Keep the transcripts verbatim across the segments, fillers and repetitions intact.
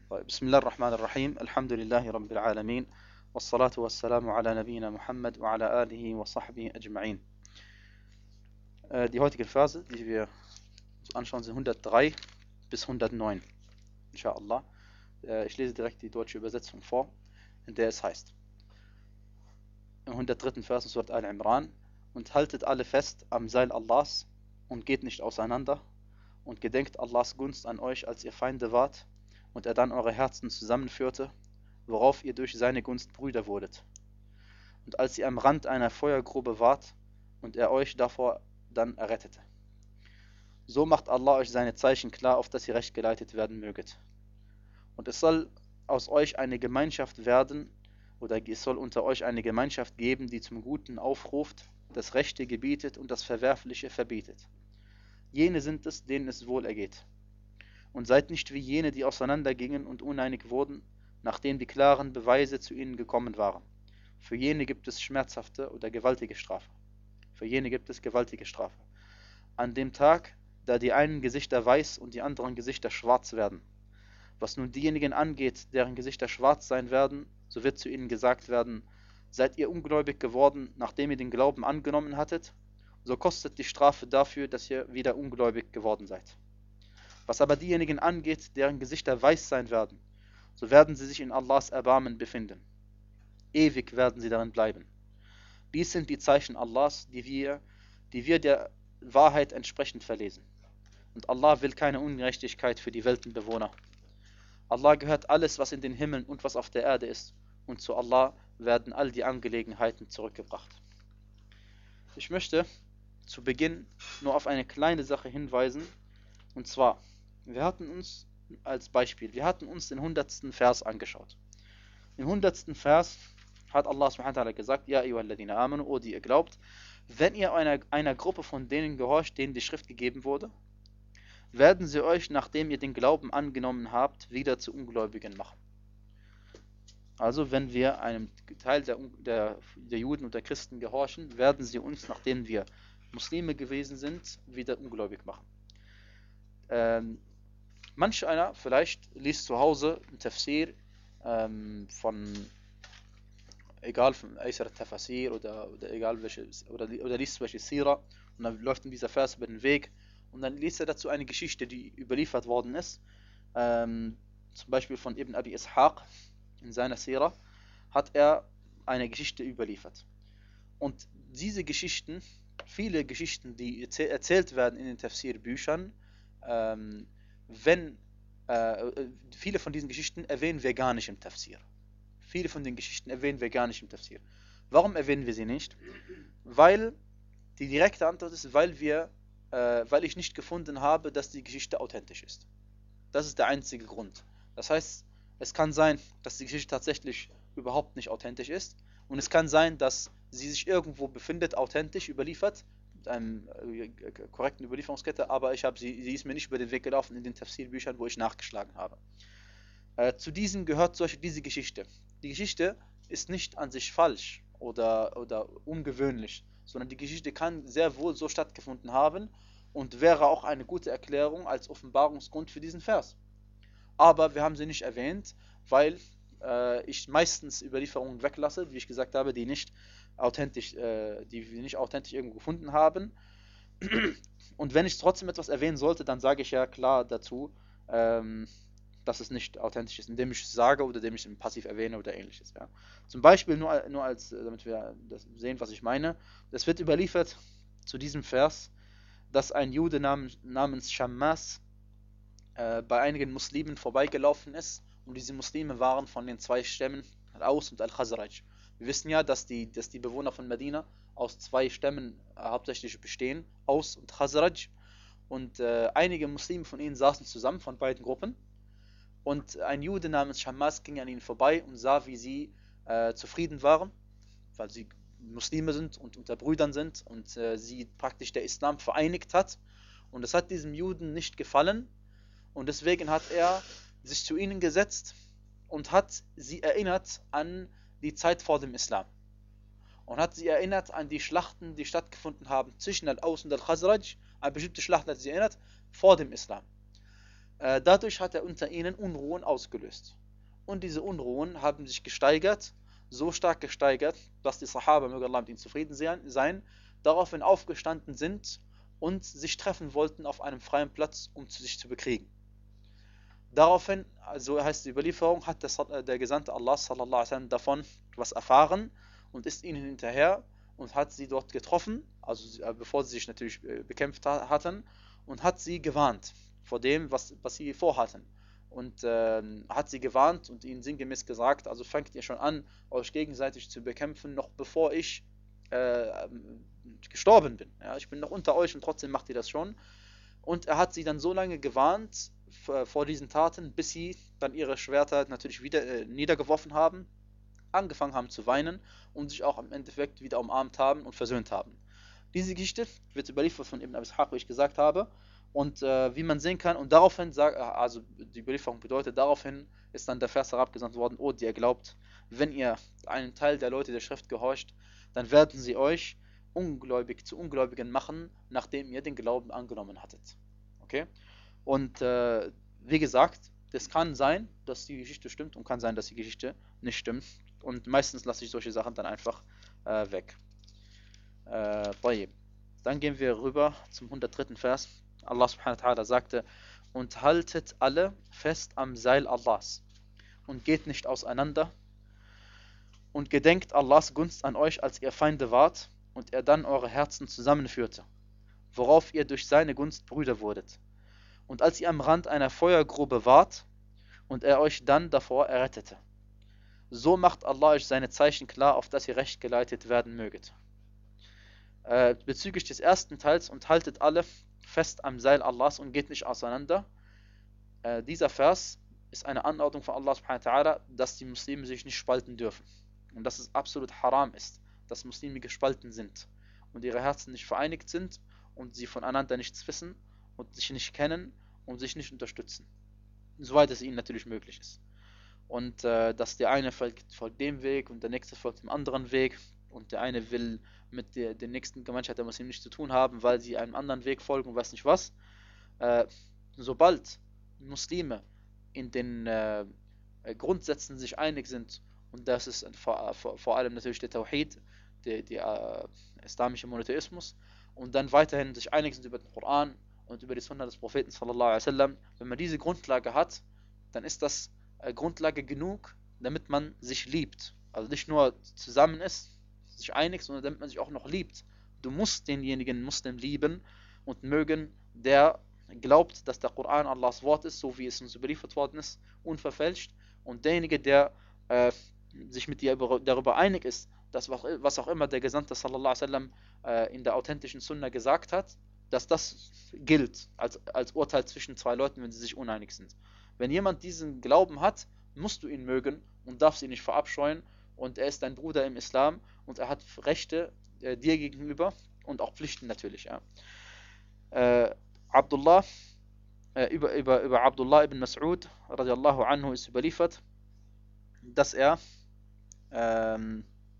طيب، بسم الله الرحمن الرحيم. الحمد لله رب العالمين والصلاة والسلام على نبينا Muhammad وعلى آله وصحبه أجمعين. Äh, die heutige Verse, die wir uns anschauen, sind hundertdrei bis hundertneun, inshallah. Äh, ich lese direkt die deutsche Übersetzung vor, in der es heißt: Im hundertdritten Vers in Surat Al-Imran: Und haltet alle fest am Seil Allahs und geht nicht auseinander und gedenkt Allahs Gunst an euch, als ihr Feinde wart und er dann eure Herzen zusammenführte, worauf ihr durch seine Gunst Brüder wurdet. Und als ihr am Rand einer Feuergrube wart und er euch davor dann errettete. So macht Allah euch seine Zeichen klar, auf dass ihr recht geleitet werden möget. Und es soll aus euch eine Gemeinschaft werden, oder es soll unter euch eine Gemeinschaft geben, die zum Guten aufruft, das Rechte gebietet und das Verwerfliche verbietet. Jene sind es, denen es wohl ergeht. Und seid nicht wie jene, die auseinandergingen und uneinig wurden, nachdem die klaren Beweise zu ihnen gekommen waren. Für jene gibt es schmerzhafte oder gewaltige Strafe. Für jene gibt es gewaltige Strafe. An dem Tag, da die einen Gesichter weiß und die anderen Gesichter schwarz werden. Was nun diejenigen angeht, deren Gesichter schwarz sein werden, so wird zu ihnen gesagt werden: Seid ihr ungläubig geworden, nachdem ihr den Glauben angenommen hattet? So kostet die Strafe dafür, dass ihr wieder ungläubig geworden seid. Was aber diejenigen angeht, deren Gesichter weiß sein werden, so werden sie sich in Allahs Erbarmen befinden. Ewig werden sie darin bleiben. Dies sind die Zeichen Allahs, die wir, die wir der Wahrheit entsprechend verlesen. Und Allah will keine Ungerechtigkeit für die Weltenbewohner. Allah gehört alles, was in den Himmeln und was auf der Erde ist, und zu Allah werden all die Angelegenheiten zurückgebracht. Ich möchte zu Beginn nur auf eine kleine Sache hinweisen, und zwar, wir hatten uns als Beispiel, wir hatten uns den hundertsten Vers angeschaut. Im hundertsten Vers hat Allah subhanahu wa ta'ala gesagt: Ja, ayyuhalladhina amanu, o die ihr glaubt, wenn ihr einer, einer Gruppe von denen gehorcht, denen die Schrift gegeben wurde, werden sie euch, nachdem ihr den Glauben angenommen habt, wieder zu Ungläubigen machen. Also wenn wir einem Teil der, der, der Juden und der Christen gehorchen, werden sie uns, nachdem wir Muslime gewesen sind, wieder ungläubig machen. Ähm, manch einer vielleicht liest zu Hause ein Tafsir ähm, von, egal von Aysar al-Tafasir oder, oder egal welche, oder, oder liest zum Beispiel Sira, und dann läuft ihm dieser Vers über den Weg und dann liest er dazu eine Geschichte, die überliefert worden ist, ähm, zum Beispiel von Ibn Abi Ishaq in seiner Sira hat er eine Geschichte überliefert. Und diese Geschichten, viele Geschichten, die erzählt werden in den Tafsir-Büchern, ähm, wenn äh, viele von diesen Geschichten erwähnen wir gar nicht im Tafsir. Viele von den Geschichten erwähnen wir gar nicht im Tafsir. Warum erwähnen wir sie nicht? Weil die direkte Antwort ist, weil wir, äh, weil ich nicht gefunden habe, dass die Geschichte authentisch ist. Das ist der einzige Grund. Das heißt, es kann sein, dass die Geschichte tatsächlich überhaupt nicht authentisch ist, und es kann sein, dass sie sich irgendwo befindet, authentisch überliefert, mit einer äh, korrekten Überlieferungskette, aber ich habe sie, sie ist mir nicht über den Weg gelaufen in den Tafsir-Büchern, wo ich nachgeschlagen habe. Äh, zu diesen gehört solche, diese Geschichte. Die Geschichte ist nicht an sich falsch oder, oder ungewöhnlich, sondern die Geschichte kann sehr wohl so stattgefunden haben und wäre auch eine gute Erklärung als Offenbarungsgrund für diesen Vers. Aber wir haben sie nicht erwähnt, weil äh, ich meistens Überlieferungen weglasse, wie ich gesagt habe, die nicht authentisch, äh, die wir nicht authentisch irgendwo gefunden haben. Und wenn ich trotzdem etwas erwähnen sollte, dann sage ich ja klar dazu, ähm, dass es nicht authentisch ist, indem ich es sage oder indem ich es passiv erwähne oder ähnliches. Ja. Zum Beispiel, nur, nur als, damit wir das sehen, was ich meine, es wird überliefert zu diesem Vers, dass ein Jude namens, namens Shammas äh, bei einigen Muslimen vorbeigelaufen ist, und diese Muslime waren von den zwei Stämmen Al-Aus und Al-Khazraj. Wir wissen ja, dass die, dass die Bewohner von Medina aus zwei Stämmen äh, hauptsächlich bestehen, Aus und Khazraj, und äh, einige Muslime von ihnen saßen zusammen, von beiden Gruppen, und ein Jude namens Shammas ging an ihnen vorbei und sah, wie sie äh, zufrieden waren, weil sie Muslime sind und unter Brüdern sind und äh, sie praktisch der Islam vereinigt hat, und das hat diesem Juden nicht gefallen, und deswegen hat er sich zu ihnen gesetzt und hat sie erinnert an die Zeit vor dem Islam und hat sie erinnert an die Schlachten, die stattgefunden haben zwischen Al-Aus und Al-Khazraj, an bestimmte Schlachten hat sie erinnert vor dem Islam. Äh, dadurch hat er unter ihnen Unruhen ausgelöst. Und diese Unruhen haben sich gesteigert, so stark gesteigert, dass die Sahaba, möge Allah mit ihnen zufrieden sein, daraufhin aufgestanden sind und sich treffen wollten auf einem freien Platz, um sich zu bekriegen. Daraufhin, so heißt die Überlieferung, hat der, der Gesandte Allah sallallahu alaihi wasallam davon was erfahren und ist ihnen hinterher und hat sie dort getroffen, also bevor sie sich natürlich bekämpft hatten, und hat sie gewarnt vor dem, was, was sie vorhatten. Und äh, hat sie gewarnt und ihnen sinngemäß gesagt, also fangt ihr schon an, euch gegenseitig zu bekämpfen, noch bevor ich äh, gestorben bin. Ja, ich bin noch unter euch und trotzdem macht ihr das schon. Und er hat sie dann so lange gewarnt vor diesen Taten, bis sie dann ihre Schwerter natürlich wieder äh, niedergeworfen haben, angefangen haben zu weinen und sich auch im Endeffekt wieder umarmt haben und versöhnt haben. Diese Geschichte wird überliefert von Ibn Abi Ishaq, wie ich gesagt habe. Und äh, wie man sehen kann, und daraufhin, sagt, also die Überlieferung bedeutet, daraufhin ist dann der Vers herabgesandt worden, oh, die ihr glaubt, wenn ihr einen Teil der Leute der Schrift gehorcht, dann werden sie euch ungläubig zu Ungläubigen machen, nachdem ihr den Glauben angenommen hattet. Okay? Und äh, wie gesagt, es kann sein, dass die Geschichte stimmt und kann sein, dass die Geschichte nicht stimmt. Und meistens lasse ich solche Sachen dann einfach äh, weg. Äh, dann gehen wir rüber zum hundertdritten Vers. Allah subhanahu wa ta'ala sagte, und haltet alle fest am Seil Allahs und geht nicht auseinander und gedenkt Allahs Gunst an euch, als ihr Feinde wart und er dann eure Herzen zusammenführte, worauf ihr durch seine Gunst Brüder wurdet. Und als ihr am Rand einer Feuergrube wart und er euch dann davor errettete. So macht Allah euch seine Zeichen klar, auf dass ihr recht geleitet werden möget. Äh, bezüglich des ersten Teils, und haltet alle fest am Seil Allahs und geht nicht auseinander. Äh, dieser Vers ist eine Anordnung von Allah subhanahu wa ta'ala, dass die Muslime sich nicht spalten dürfen. Und dass es absolut haram ist, dass Muslime gespalten sind und ihre Herzen nicht vereinigt sind und sie voneinander nichts wissen und sich nicht kennen und sich nicht unterstützen. Soweit es ihnen natürlich möglich ist. Und äh, dass der eine folgt, folgt dem Weg und der nächste folgt dem anderen Weg und der eine will mit der, der nächsten Gemeinschaft der Muslimen nichts zu tun haben, weil sie einem anderen Weg folgen und weiß nicht was. Äh, sobald Muslime in den äh, Grundsätzen sich einig sind, und das ist vor, vor, vor allem natürlich der Tawhid, der, der äh, islamische Monotheismus, und dann weiterhin sich einig sind über den Koran und über die Sunna des Propheten sallallahu alaihi wasallam, wenn man diese Grundlage hat, dann ist das äh, Grundlage genug, damit man sich liebt. Also nicht nur zusammen ist, sich einig, sondern damit man sich auch noch liebt. Du musst denjenigen Muslim lieben und mögen, der glaubt, dass der Koran Allahs Wort ist, so wie es uns überliefert worden ist, unverfälscht. Und derjenige, der äh, sich mit dir darüber einig ist, dass was auch immer der Gesandte sallallahu alaihi wasallam äh, in der authentischen Sunna gesagt hat, dass das gilt als, als Urteil zwischen zwei Leuten, wenn sie sich uneinig sind. Wenn jemand diesen Glauben hat, musst du ihn mögen und darfst ihn nicht verabscheuen, und er ist dein Bruder im Islam und er hat Rechte äh, dir gegenüber und auch Pflichten natürlich. Ja. Äh, Abdullah, äh, über, über, über Abdullah ibn Mas'ud radiallahu anhu ist überliefert, dass er ähm,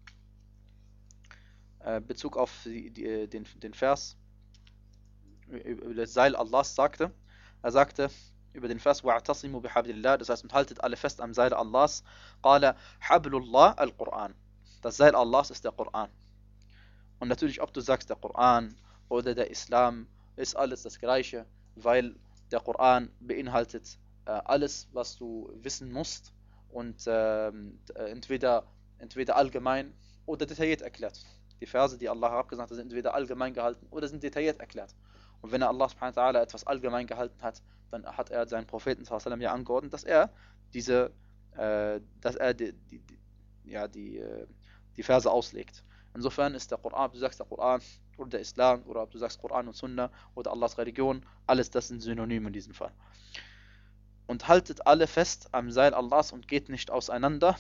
äh, Bezug auf die, die, den, den Vers über das Seil Allahs sagte, er sagte über den Vers wa'tasimu bihablillah, das heißt, und haltet alle fest am Seil Allahs. Qala hablullah al-Quran. Das Seil Allahs ist der Koran. Und natürlich, ob du sagst der Koran oder der Islam, ist alles das Gleiche, weil der Koran beinhaltet äh, alles, was du wissen musst, und äh, entweder, entweder allgemein oder detailliert erklärt. Die Verse, die Allah herabgesandt hat, sind entweder allgemein gehalten oder sind detailliert erklärt. Und wenn er Allah subhanahu wa ta'ala etwas allgemein gehalten hat, dann hat er seinen Propheten sallallahu alaihi wasallam ja angeordnet, dass er diese, äh, dass er die, die, die, ja, die, äh, die Verse auslegt. Insofern ist der Koran, ob du sagst der Koran oder der Islam oder ob du sagst Koran und Sunna oder Allahs Religion, alles das sind Synonyme in diesem Fall. Und haltet alle fest am Seil Allahs und geht nicht auseinander.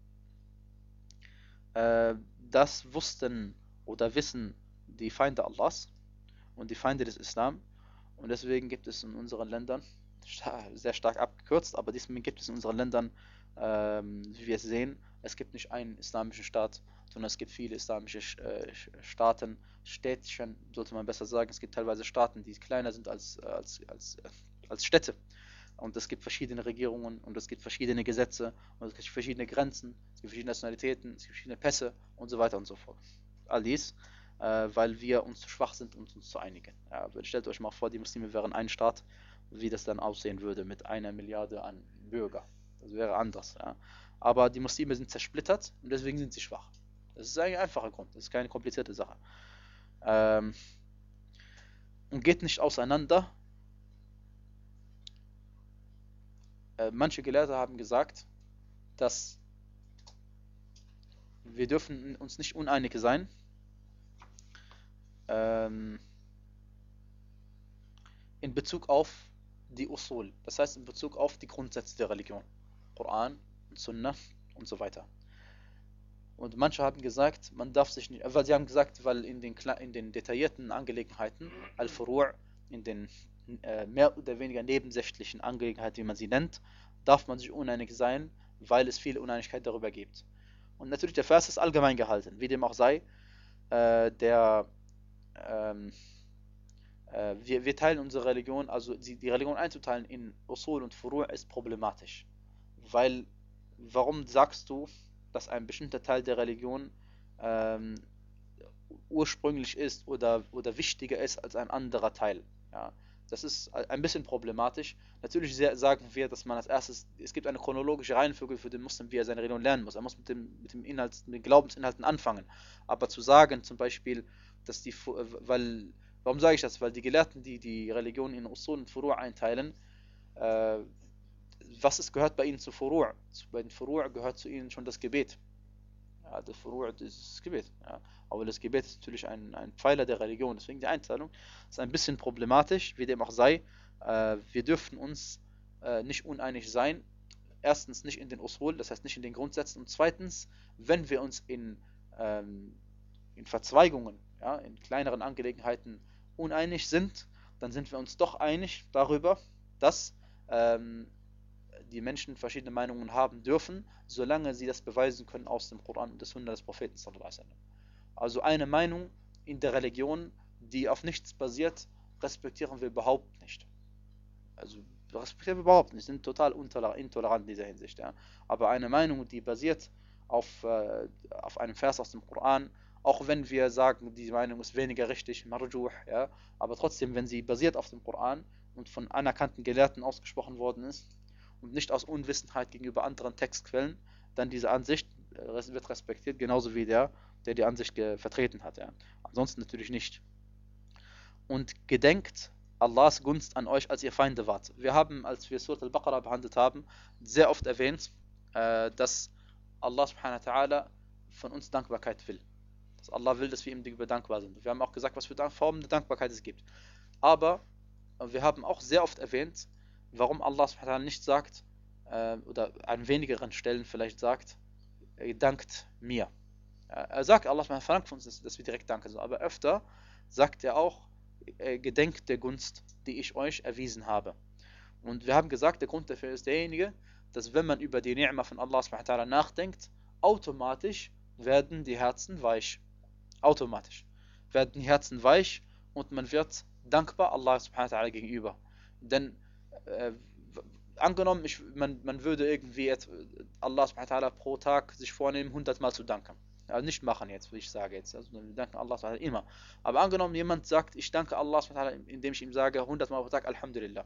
Äh, das wussten oder wissen die Feinde Allahs und die Feinde des Islam, und deswegen gibt es in unseren Ländern, sehr stark abgekürzt, aber deswegen gibt es in unseren Ländern, ähm, wie wir es sehen, es gibt nicht einen islamischen Staat, sondern es gibt viele islamische äh, Staaten, Städtchen, sollte man besser sagen. Es gibt teilweise Staaten, die kleiner sind als, als, als, als Städte. und es gibt verschiedene Regierungen und es gibt verschiedene Gesetze und es gibt verschiedene Grenzen, es gibt verschiedene Nationalitäten, es gibt verschiedene Pässe und so weiter und so fort. All dies, äh, weil wir uns zu schwach sind, um uns zu einigen. Ja, also stellt euch mal vor, die Muslime wären ein Staat, wie das dann aussehen würde mit einer Milliarde an Bürger. Das wäre anders. Ja. Aber die Muslime sind zersplittert und deswegen sind sie schwach. Das ist ein einfacher Grund, das ist keine komplizierte Sache. Ähm, und geht nicht auseinander. Äh, manche Gelehrte haben gesagt, dass wir dürfen uns nicht uneinig sein, ähm, in Bezug auf die Usul, das heißt in Bezug auf die Grundsätze der Religion, Koran und Sunnah und so weiter. Und manche haben gesagt, man darf sich nicht, weil sie haben gesagt, weil in den, in den detaillierten Angelegenheiten, Al-Furu', in den äh, mehr oder weniger nebensächlichen Angelegenheiten, wie man sie nennt, darf man sich uneinig sein, weil es viele Uneinigkeit darüber gibt. Und natürlich, der Vers ist allgemein gehalten, wie dem auch sei, äh, der, ähm, äh, wir, wir teilen unsere Religion, also die, die Religion einzuteilen in Usul und Furu' ist problematisch. Weil, warum sagst du, dass ein bestimmter Teil der Religion ähm, ursprünglich ist oder, oder wichtiger ist als ein anderer Teil? Ja, das ist ein bisschen problematisch. Natürlich sagen wir, dass man als erstes, es gibt eine chronologische Reihenfolge für den Muslim, wie er seine Religion lernen muss. Er muss mit dem, mit dem Inhalt, mit den Glaubensinhalten anfangen. Aber zu sagen zum Beispiel, dass die, weil, warum sage ich das? Weil die Gelehrten, die die Religion in Usul und Furu' einteilen, äh, was ist, gehört bei ihnen zu Furu'? Bei den Furu' gehört zu ihnen schon das Gebet. Ja, das Furu' ist das Gebet. Ja. Aber das Gebet ist natürlich ein, ein Pfeiler der Religion. Deswegen die Einteilung ist ein bisschen problematisch, wie dem auch sei. Äh, wir dürfen uns äh, nicht uneinig sein. Erstens nicht in den Usul, das heißt nicht in den Grundsätzen. Und zweitens, wenn wir uns in, ähm, in Verzweigungen, ja, in kleineren Angelegenheiten uneinig sind, dann sind wir uns doch einig darüber, dass ähm, die Menschen verschiedene Meinungen haben dürfen, solange sie das beweisen können aus dem Koran und der Sunna des Propheten sallallahu alaihi wasallam. Also eine Meinung in der Religion, die auf nichts basiert, respektieren wir überhaupt nicht. Also respektieren wir überhaupt nicht, sind total intolerant in dieser Hinsicht. Ja. Aber eine Meinung, die basiert auf, äh, auf einem Vers aus dem Koran, auch wenn wir sagen, diese Meinung ist weniger richtig, marjuh, ja, aber trotzdem, wenn sie basiert auf dem Koran und von anerkannten Gelehrten ausgesprochen worden ist und nicht aus Unwissenheit gegenüber anderen Textquellen, dann diese Ansicht wird respektiert, genauso wie der, der die Ansicht vertreten hat. Ja. Ansonsten natürlich nicht. Und gedenkt Allahs Gunst an euch, als ihr Feinde wart. Wir haben, als wir Surat al-Baqarah behandelt haben, sehr oft erwähnt, äh, dass Allah subhanahu wa ta'ala von uns Dankbarkeit will. Dass Allah will, dass wir ihm gegenüber dankbar sind. Wir haben auch gesagt, was für Formen der Dankbarkeit es gibt. Aber wir haben auch sehr oft erwähnt, warum Allah subhanahu wa ta'ala nicht sagt, äh, oder an wenigeren Stellen vielleicht sagt, er dankt mir. Er sagt, Allah verlangt von uns, dass, dass wir direkt danken sollen. Aber öfter sagt er auch, äh, gedenkt der Gunst, die ich euch erwiesen habe. Und wir haben gesagt, der Grund dafür ist derjenige, dass wenn man über die Ni'ma von Allah subhanahu wa ta'ala nachdenkt, automatisch werden die Herzen weich. Automatisch werden die Herzen weich und man wird dankbar Allah subhanahu wa ta'ala gegenüber. Denn äh, angenommen, ich, man, man würde irgendwie jetzt Allah subhanahu wa ta'ala pro Tag sich vornehmen, hundert Mal zu danken. Also nicht machen jetzt, wie ich sage jetzt. Also wir danken Allah subhanahu wa ta'ala immer. Aber angenommen, jemand sagt, ich danke Allah subhanahu wa ta'ala, indem ich ihm sage, hundert Mal pro Tag, Alhamdulillah.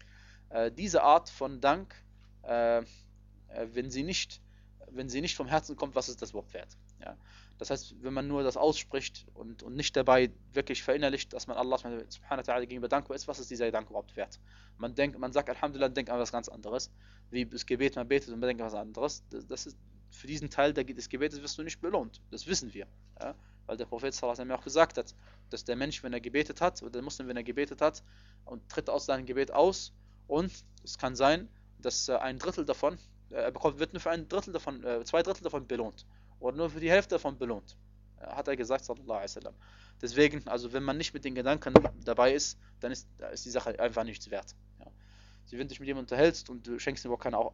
Äh, diese Art von Dank, äh, wenn sie nicht, wenn sie nicht vom Herzen kommt, was ist das überhaupt wert? Ja? Das heißt, wenn man nur das ausspricht und, und nicht dabei wirklich verinnerlicht, dass man Allah subhanahu wa ta'ala gegenüber dankbar ist, was ist dieser Dank überhaupt wert? Man denkt, man sagt Alhamdulillah, denkt an was ganz anderes. Wie das Gebet, man betet und man denkt an was anderes. Das, das ist, für diesen Teil des Gebetes wirst du nicht belohnt. Das wissen wir. Ja? Weil der Prophet sallallahu alaihi wasallam auch gesagt hat, dass der Mensch, wenn er gebetet hat, oder der Muslim, wenn er gebetet hat, und tritt aus seinem Gebet aus, und es kann sein, dass ein Drittel davon, er bekommt, wird nur für ein Drittel davon, zwei Drittel davon belohnt. Oder nur für die Hälfte davon belohnt. Hat er gesagt, sallallahu alaihi wasallam. Deswegen, also wenn man nicht mit den Gedanken dabei ist, dann ist, ist die Sache einfach nichts wert. Ja. Also wenn du dich mit jemandem unterhältst und du schenkst ihm überhaupt keine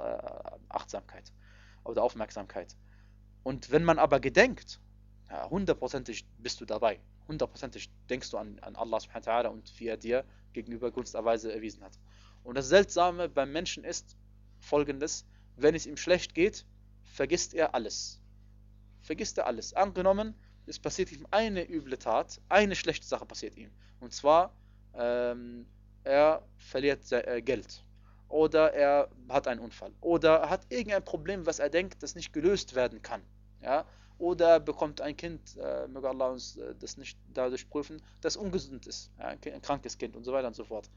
Achtsamkeit oder Aufmerksamkeit. Und wenn man aber gedenkt, ja, hundertprozentig bist du dabei. Hundertprozentig denkst du an, an Allah subhanahu wa ta'ala und wie er dir gegenüber Gunsterweise erwiesen hat. Und das Seltsame beim Menschen ist folgendes: Wenn es ihm schlecht geht, vergisst er alles. Vergisst er alles. Angenommen, es passiert ihm eine üble Tat, eine schlechte Sache passiert ihm. Und zwar, ähm, er verliert äh, Geld. Oder er hat einen Unfall. Oder er hat irgendein Problem, was er denkt, das nicht gelöst werden kann. Ja? Oder er bekommt ein Kind, äh, möge Allah uns äh, das nicht dadurch prüfen, das ungesund ist. Ja? Ein, ein krankes Kind und so weiter und so fort.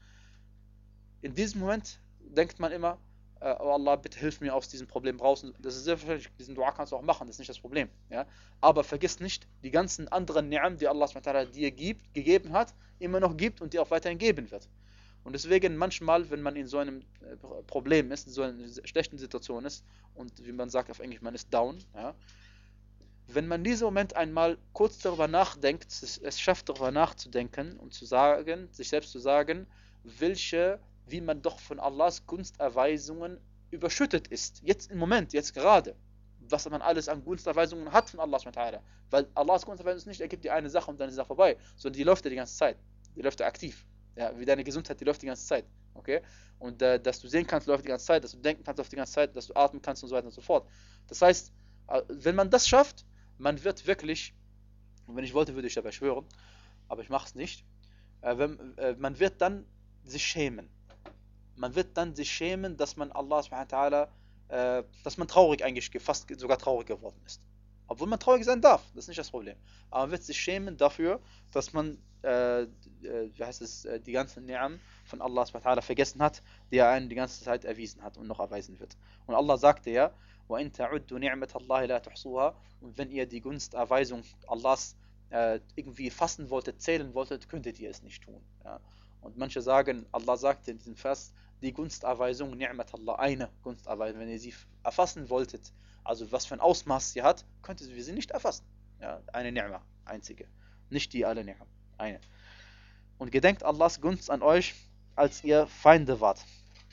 In diesem Moment denkt man immer, äh, oh Allah, bitte hilf mir aus diesem Problem raus. Das ist selbstverständlich, diesen Dua kannst du auch machen, das ist nicht das Problem. Ja? Aber vergiss nicht, die ganzen anderen Ni'am, die Allah subhanahu wa ta'ala dir gibt, gegeben hat, immer noch gibt und dir auch weiterhin geben wird. Und deswegen manchmal, wenn man in so einem Problem ist, in so einer schlechten Situation ist, und wie man sagt auf Englisch, man ist down, ja, wenn man in diesem Moment einmal kurz darüber nachdenkt, es, es schafft darüber nachzudenken und zu sagen, sich selbst zu sagen, welche, wie man doch von Allahs Gunsterweisungen überschüttet ist. Jetzt im Moment, jetzt gerade. Was man alles an Gunsterweisungen hat von Allah subhanahu wa ta'ala. Weil Allahs Gunsterweisung ist nicht, er gibt dir eine Sache und dann ist die Sache vorbei, sondern die läuft ja die ganze Zeit. Die läuft ja aktiv. Ja, wie deine Gesundheit, die läuft die ganze Zeit. Okay? Und äh, dass du sehen kannst, läuft die ganze Zeit, dass du denken kannst, läuft die ganze Zeit, dass du atmen kannst und so weiter und so fort. Das heißt, äh, wenn man das schafft, man wird wirklich, und wenn ich wollte, würde ich dabei schwören, aber ich mache es nicht, äh, wenn, äh, man wird dann sich schämen. Man wird dann sich schämen, dass man Allah subhanahu wa ta'ala, äh, dass man traurig eigentlich, fast sogar traurig geworden ist. Obwohl man traurig sein darf, das ist nicht das Problem. Aber man wird sich schämen dafür, dass man äh, äh, wie heißt es, äh, die ganzen Ni'am von Allah subhanahu wa ta'ala vergessen hat, die er einen die ganze Zeit erwiesen hat und noch erweisen wird. Und Allah sagte ja, وَإِن تَعُدُّوا نِعْمَةَ اللَّهِ لَا تُحْصُوهَا, und wenn ihr die Gunsterweisung Allahs äh, irgendwie fassen wolltet, zählen wolltet, könntet ihr es nicht tun. Ja? Und manche sagen, Allah sagte in diesem Vers, die Gunsterweisung, Ni'mat Allah, eine Gunsterweisung, wenn ihr sie erfassen wolltet, also was für ein Ausmaß sie hat, könntet ihr sie nicht erfassen. Ja? Eine Ni'ma, einzige. Nicht die alle Ni'am, eine. Und gedenkt Allahs Gunst an euch, als ihr Feinde wart.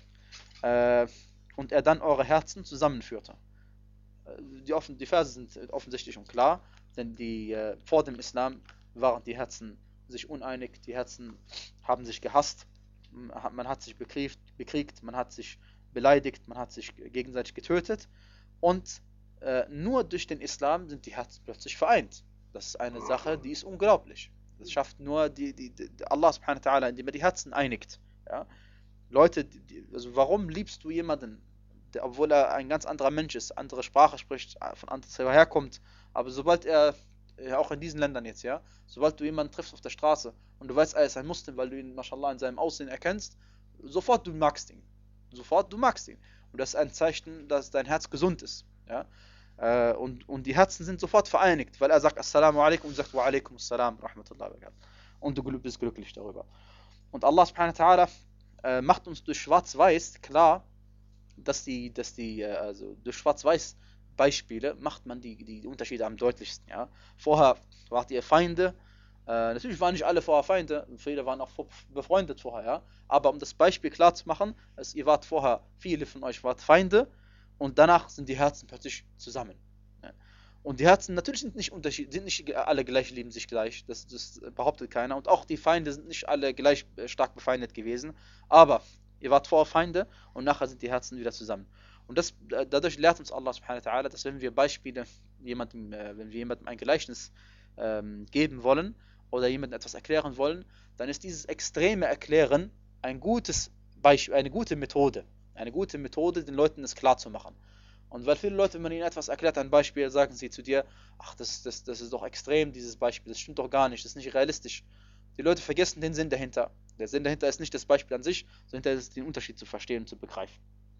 Äh, und er dann eure Herzen zusammenführte. Die, offen, die Verse sind offensichtlich und klar, denn die, äh, vor dem Islam waren die Herzen sich uneinig, die Herzen haben sich gehasst, man hat sich bekriegt, bekriegt, man hat sich beleidigt, man hat sich gegenseitig getötet, und äh, nur durch den Islam sind die Herzen plötzlich vereint. Das ist eine Sache, die ist unglaublich. Das schafft nur die, die, die Allah subhanahu wa ta'ala, indem er die Herzen einigt. Ja? Leute, die, also warum liebst du jemanden, der, obwohl er ein ganz anderer Mensch ist, andere Sprache spricht, von anderer herkommt, aber sobald er, ja, auch in diesen Ländern jetzt, ja, sobald du jemanden triffst auf der Straße und du weißt, er ist ein Muslim, weil du ihn, mashallah, in seinem Aussehen erkennst, sofort du magst ihn. Sofort du magst ihn. Und das ist ein Zeichen, dass dein Herz gesund ist. Ja? Äh, und, und die Herzen sind sofort vereinigt, weil er sagt Assalamu alaikum und sagt Wa alaikum assalam rahmatullahi wa barakatuh. Und du bist glücklich darüber. Und Allah subhanahu wa ta'ala äh, macht uns durch Schwarz-Weiß klar, dass die, dass die, äh, also durch Schwarz-Weiß Beispiele macht man die, die Unterschiede am deutlichsten. Ja? Vorher wart ihr Feinde, äh, natürlich waren nicht alle vorher Feinde, viele waren auch befreundet vorher, ja? Aber um das Beispiel klar zu machen, also ihr wart vorher, viele von euch wart Feinde, und danach sind die Herzen plötzlich zusammen. Ja? Und die Herzen natürlich sind nicht unterschiedlich, sind nicht alle gleich, lieben sich gleich, das, das behauptet keiner, und auch die Feinde sind nicht alle gleich stark befeindet gewesen, aber ihr wart vorher Feinde und nachher sind die Herzen wieder zusammen. Und das, dadurch lehrt uns Allah subhanahu wa ta'ala, dass wenn wir Beispiele, jemandem, äh, wenn wir jemandem ein Gleichnis ähm, geben wollen oder jemandem etwas erklären wollen, dann ist dieses extreme Erklären ein gutes Beispiel, eine gute Methode. Eine gute Methode, den Leuten es klar zu machen. Und weil viele Leute, wenn man ihnen etwas erklärt, ein Beispiel, sagen sie zu dir, ach, das, das, das ist doch extrem, dieses Beispiel, das stimmt doch gar nicht, das ist nicht realistisch. Die Leute vergessen den Sinn dahinter. Der Sinn dahinter ist nicht das Beispiel an sich, sondern ist den Unterschied zu verstehen und zu begreifen.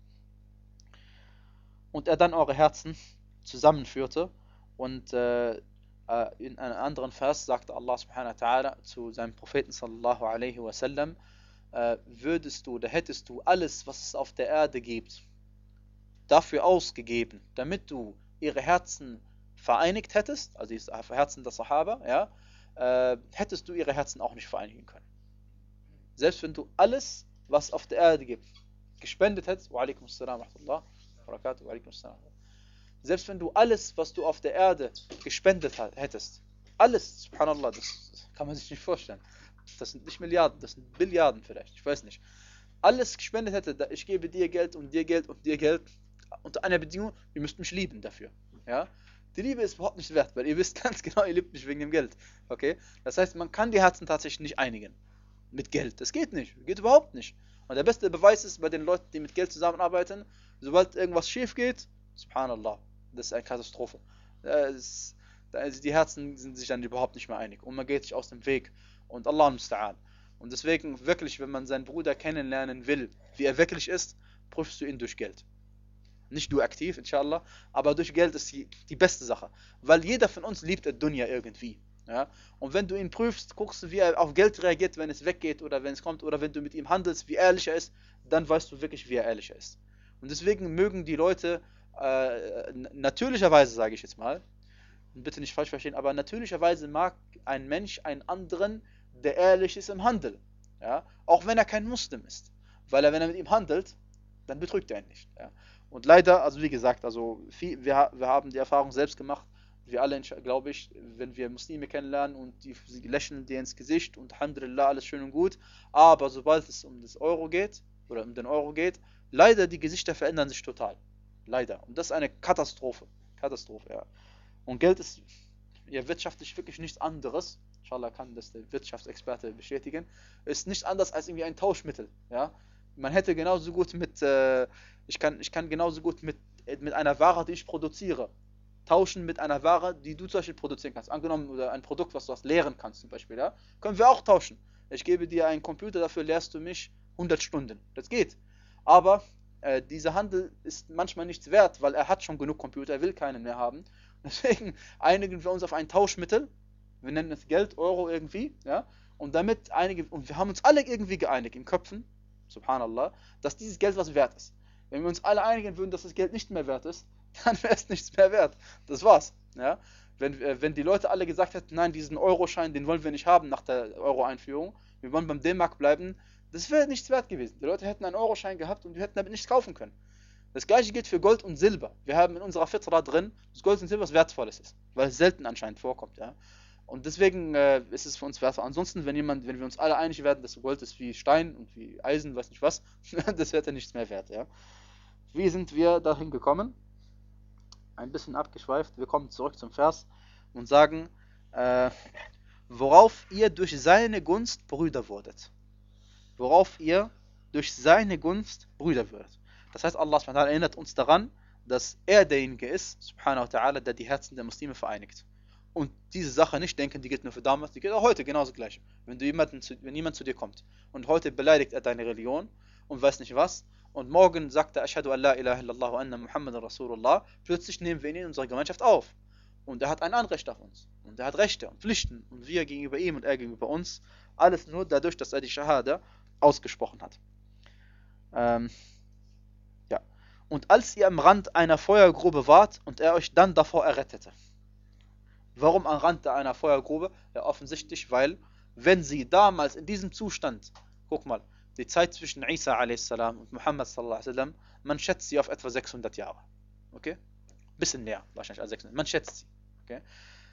Und er dann eure Herzen zusammenführte, und äh, in einem anderen Vers sagte Allah subhanahu wa ta'ala zu seinem Propheten sallallahu alaihi wasallam, äh, würdest du oder hättest du alles, was es auf der Erde gibt, dafür ausgegeben, damit du ihre Herzen vereinigt hättest, also die Herzen der Sahaba, ja, äh, hättest du ihre Herzen auch nicht vereinigen können. Selbst wenn du alles, was auf der Erde gibt, gespendet hättest, wa alaikum assalam wa rahmatullah, barakatuh, wa alaikum assalam, selbst wenn du alles, was du auf der Erde gespendet hättest, alles, subhanallah, das kann man sich nicht vorstellen. Das sind nicht Milliarden, das sind Billiarden vielleicht, ich weiß nicht. alles gespendet hätte, da- ich gebe dir Geld und dir Geld und dir Geld, unter einer Bedingung, ihr müsst mich lieben dafür. Ja? Die Liebe ist überhaupt nicht wert, weil ihr wisst ganz genau, ihr liebt mich wegen dem Geld. Okay? Das heißt, man kann die Herzen tatsächlich nicht einigen. Mit Geld. Das geht nicht. Geht überhaupt nicht. Und der beste Beweis ist bei den Leuten, die mit Geld zusammenarbeiten, sobald irgendwas schief geht, Subhanallah, das ist eine Katastrophe. Das ist, also die Herzen sind sich dann überhaupt nicht mehr einig. Und man geht sich aus dem Weg. Und Allah musta'an. Und deswegen wirklich, wenn man seinen Bruder kennenlernen will, wie er wirklich ist, prüfst du ihn durch Geld. Nicht du aktiv, inshallah, aber durch Geld ist die, die beste Sache. Weil jeder von uns liebt der Dunya irgendwie. Ja? Und wenn du ihn prüfst, guckst du, wie er auf Geld reagiert, wenn es weggeht oder wenn es kommt, oder wenn du mit ihm handelst, wie ehrlich er ist, dann weißt du wirklich, wie er ehrlich ist. Und deswegen mögen die Leute, äh, natürlicherweise sage ich jetzt mal, bitte nicht falsch verstehen, aber natürlicherweise mag ein Mensch einen anderen, der ehrlich ist im Handel. Ja? Auch wenn er kein Muslim ist. Weil er, wenn er mit ihm handelt, dann betrügt er ihn nicht. Ja? Und leider, also wie gesagt, also viel, wir, wir haben die Erfahrung selbst gemacht, wir alle, glaube ich, wenn wir Muslime kennenlernen und die, die lächeln dir ins Gesicht und Alhamdulillah, alles schön und gut, aber sobald es um das Euro geht, oder um den Euro geht, leider die Gesichter verändern sich total. Leider. Und das ist eine Katastrophe. Katastrophe, ja. Und Geld ist ja wirtschaftlich wirklich nichts anderes. Inshallah kann das der Wirtschaftsexperte bestätigen. Ist nichts anderes als irgendwie ein Tauschmittel. Ja? Man hätte genauso gut mit, äh, ich kann, ich kann genauso gut mit, mit einer Ware, die ich produziere, tauschen mit einer Ware, die du zum Beispiel produzieren kannst. Angenommen, oder ein Produkt, was du hast lehren kannst zum Beispiel. Ja? Können wir auch tauschen. Ich gebe dir einen Computer, dafür lehrst du mich hundert Stunden. Das geht. Aber äh, dieser Handel ist manchmal nichts wert, weil er hat schon genug Computer, er will keinen mehr haben. Deswegen einigen wir uns auf ein Tauschmittel. Wir nennen es Geld, Euro irgendwie, ja. Und damit einige, und wir haben uns alle irgendwie geeinigt im Köpfen, Subhanallah, dass dieses Geld was wert ist. Wenn wir uns alle einigen würden, dass das Geld nicht mehr wert ist, dann wäre es nichts mehr wert. Das war's, ja. Wenn, äh, wenn die Leute alle gesagt hätten, nein, diesen Euroschein, den wollen wir nicht haben nach der Euro-Einführung, wir wollen beim D-Mark bleiben, das wäre nichts wert gewesen. Die Leute hätten einen Euroschein gehabt und wir hätten damit nichts kaufen können. Das gleiche gilt für Gold und Silber. Wir haben in unserer Fitra drin, dass Gold und Silber was Wertvolles ist, weil es selten anscheinend vorkommt, ja. Und deswegen äh, ist es für uns wertvoll. Ansonsten, wenn jemand, wenn wir uns alle einig werden, dass Gold ist wie Stein und wie Eisen, weiß nicht was, das wird ja nichts mehr wert, ja. Wie sind wir dahin gekommen? Ein bisschen abgeschweift. Wir kommen zurück zum Vers und sagen, äh, worauf ihr durch seine Gunst Brüder wurdet. Worauf ihr durch seine Gunst Brüder würdet. Das heißt, Allah subhanahu wa ta'ala erinnert uns daran, dass er derjenige ist, subhanahu wa ta'ala, der die Herzen der Muslime vereinigt. Und diese Sache nicht denken, die gilt nur für damals, die gilt auch heute genauso gleich. Wenn, du jemanden zu, wenn jemand zu dir kommt und heute beleidigt er deine Religion und weiß nicht was, und morgen sagt er, Ashhadu an la ilaha illallah wa anna Muhammadan Rasulullah, plötzlich nehmen wir ihn in unserer Gemeinschaft auf. Und er hat ein Anrecht auf uns. Und er hat Rechte und Pflichten. Und wir gegenüber ihm und er gegenüber uns. Alles nur dadurch, dass er die Shahada ausgesprochen hat. Ähm, ja. Und als ihr am Rand einer Feuergrube wart und er euch dann davor errettete. Warum am Rand einer Feuergrube? Ja, offensichtlich, weil, wenn sie damals in diesem Zustand, guck mal, die Zeit zwischen Isa a s. und Muhammad sallallahu alaihi wasallam, man schätzt sie auf etwa sechshundert Jahre. Okay? Bisschen näher, wahrscheinlich als sechshundert. Man schätzt sie. Okay?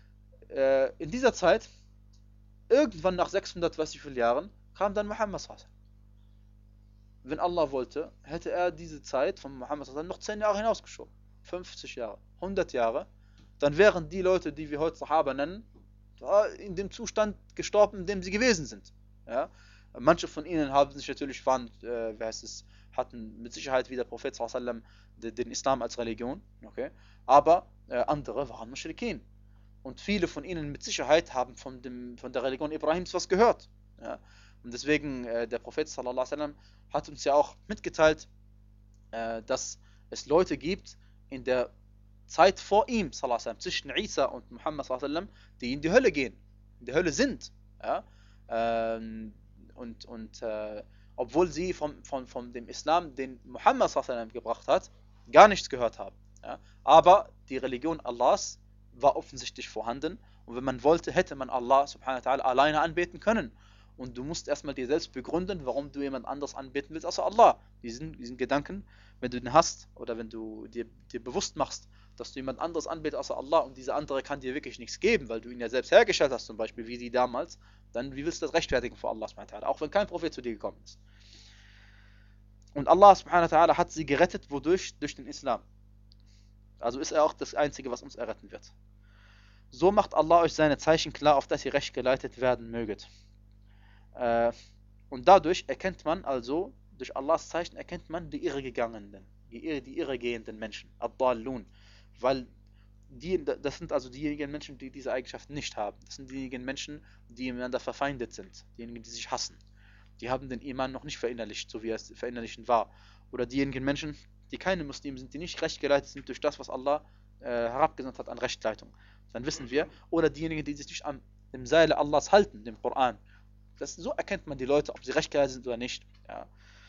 Äh, in dieser Zeit, irgendwann nach sechshundert, weiß ich wie vielen Jahren, kam dann Muhammad sallallahu alaihi wasallam. Wenn Allah wollte, hätte er diese Zeit von Muhammad sallallahu alaihi wasallam noch zehn Jahre hinausgeschoben. fünfzig Jahre, hundert Jahre. Dann wären die Leute, die wir heute Sahaba nennen, in dem Zustand gestorben, in dem sie gewesen sind. Ja? Manche von ihnen haben sich natürlich, waren, äh, wie heißt es, hatten mit Sicherheit wie der Prophet sallallahu alaihi wasallam den Islam als Religion, okay? Aber äh, andere waren Muschrikin. Und viele von ihnen mit Sicherheit haben von, dem, von der Religion Ibrahims was gehört. Ja? Und deswegen, äh, der Prophet sallallahu alaihi wasallam hat uns ja auch mitgeteilt, äh, dass es Leute gibt in der Zeit vor ihm, sallallahu alaihi wasallam, zwischen Isa und Muhammad sallallahu alaihi wasallam, die in die Hölle gehen, in der Hölle sind. Ja? Ähm, und und äh, obwohl sie vom, von, von dem Islam, den Muhammad sallallahu alaihi wasallam gebracht hat, gar nichts gehört haben. Ja? Aber die Religion Allahs war offensichtlich vorhanden und wenn man wollte, hätte man Allah subhanahu wa ta'ala alleine anbeten können. Und du musst erstmal dir selbst begründen, warum du jemand anderes anbeten willst, außer Allah. Diesen, diesen Gedanken, wenn du den hast oder wenn du dir, dir bewusst machst, dass du jemand anderes anbetest außer Allah und dieser andere kann dir wirklich nichts geben, weil du ihn ja selbst hergestellt hast, zum Beispiel wie die damals, dann wie willst du das rechtfertigen vor Allah subhanahu wa ta'ala, auch wenn kein Prophet zu dir gekommen ist. Und Allah subhanahu wa ta'ala hat sie gerettet, wodurch? Durch den Islam. Also ist er auch das Einzige, was uns erretten wird. So macht Allah euch seine Zeichen klar, auf dass ihr recht geleitet werden möget. Äh, und dadurch erkennt man also, durch Allahs Zeichen erkennt man die Irregegangenen, die, die irregehenden Menschen, Ad-Dallun, weil die, das sind also diejenigen Menschen, die diese Eigenschaften nicht haben. Das sind diejenigen Menschen, die miteinander verfeindet sind, diejenigen, die sich hassen. Die haben den Iman noch nicht verinnerlicht, so wie er es verinnerlichen war. Oder diejenigen Menschen, die keine Muslime sind, die nicht recht geleitet sind durch das, was Allah äh, herabgesandt hat an Rechtleitung. Dann wissen wir. Oder diejenigen, die sich nicht am dem Seile Allahs halten, dem Koran. Das, so erkennt man die Leute, ob sie recht geleitet sind oder nicht. Ja.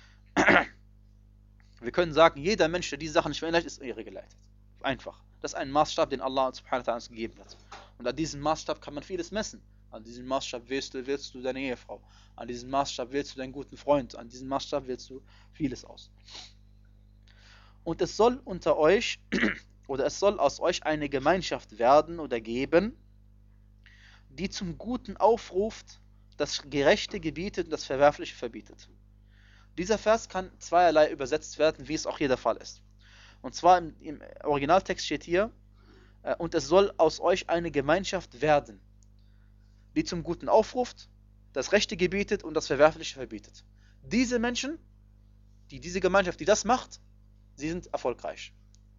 Wir können sagen, jeder Mensch, der diese Sachen nicht verinnerlicht, ist irregeleitet. Einfach. Das ist ein Maßstab, den Allah subhanahu wa ta'ala uns gegeben hat. Und an diesem Maßstab kann man vieles messen. An diesem Maßstab wählst du, wählst du deine Ehefrau. An diesem Maßstab wählst du deinen guten Freund. An diesem Maßstab wählst du vieles aus. Und es soll unter euch, oder es soll aus euch eine Gemeinschaft werden oder geben, die zum Guten aufruft, das Gerechte gebietet und das Verwerfliche verbietet. Dieser Vers kann zweierlei übersetzt werden, wie es auch hier der Fall ist. Und zwar im, im Originaltext steht hier, äh, und es soll aus euch eine Gemeinschaft werden, die zum Guten aufruft, das Rechte gebietet und das Verwerfliche verbietet. Diese Menschen, die diese Gemeinschaft, die das macht, sie sind erfolgreich.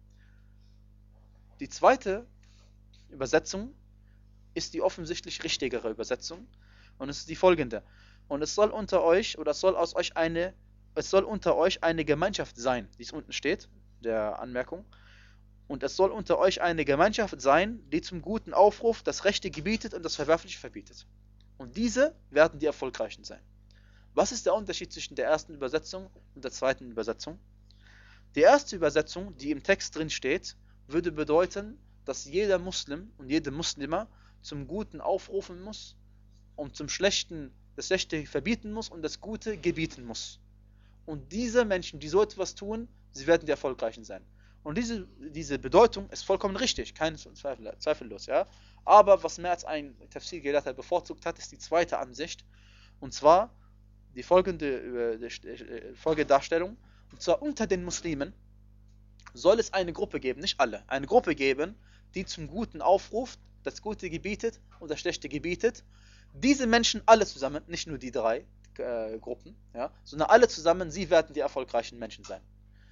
Die zweite Übersetzung ist die offensichtlich richtigere Übersetzung und es ist die folgende. Und es soll unter euch, oder es soll aus euch eine, es soll unter euch eine Gemeinschaft sein, die es unten steht, der Anmerkung. Und es soll unter euch eine Gemeinschaft sein, die zum Guten aufruft, das Rechte gebietet und das Verwerfliche verbietet. Und diese werden die Erfolgreichen sein. Was ist der Unterschied zwischen der ersten Übersetzung und der zweiten Übersetzung? Die erste Übersetzung, die im Text drin steht, würde bedeuten, dass jeder Muslim und jede Muslima zum Guten aufrufen muss und zum Schlechten das Schlechte verbieten muss und das Gute gebieten muss. Und diese Menschen, die so etwas tun, sie werden die Erfolgreichen sein. Und diese, diese Bedeutung ist vollkommen richtig, kein Zweifel, zweifellos. Ja? Aber was mehr als ein Tafsir-Gelehrter bevorzugt hat, ist die zweite Ansicht. Und zwar die folgende äh, Folgedarstellung. Und zwar unter den Muslimen soll es eine Gruppe geben, nicht alle, eine Gruppe geben, die zum Guten aufruft, das Gute gebietet und das Schlechte gebietet. Diese Menschen alle zusammen, nicht nur die drei äh, Gruppen, ja, sondern alle zusammen, sie werden die erfolgreichen Menschen sein.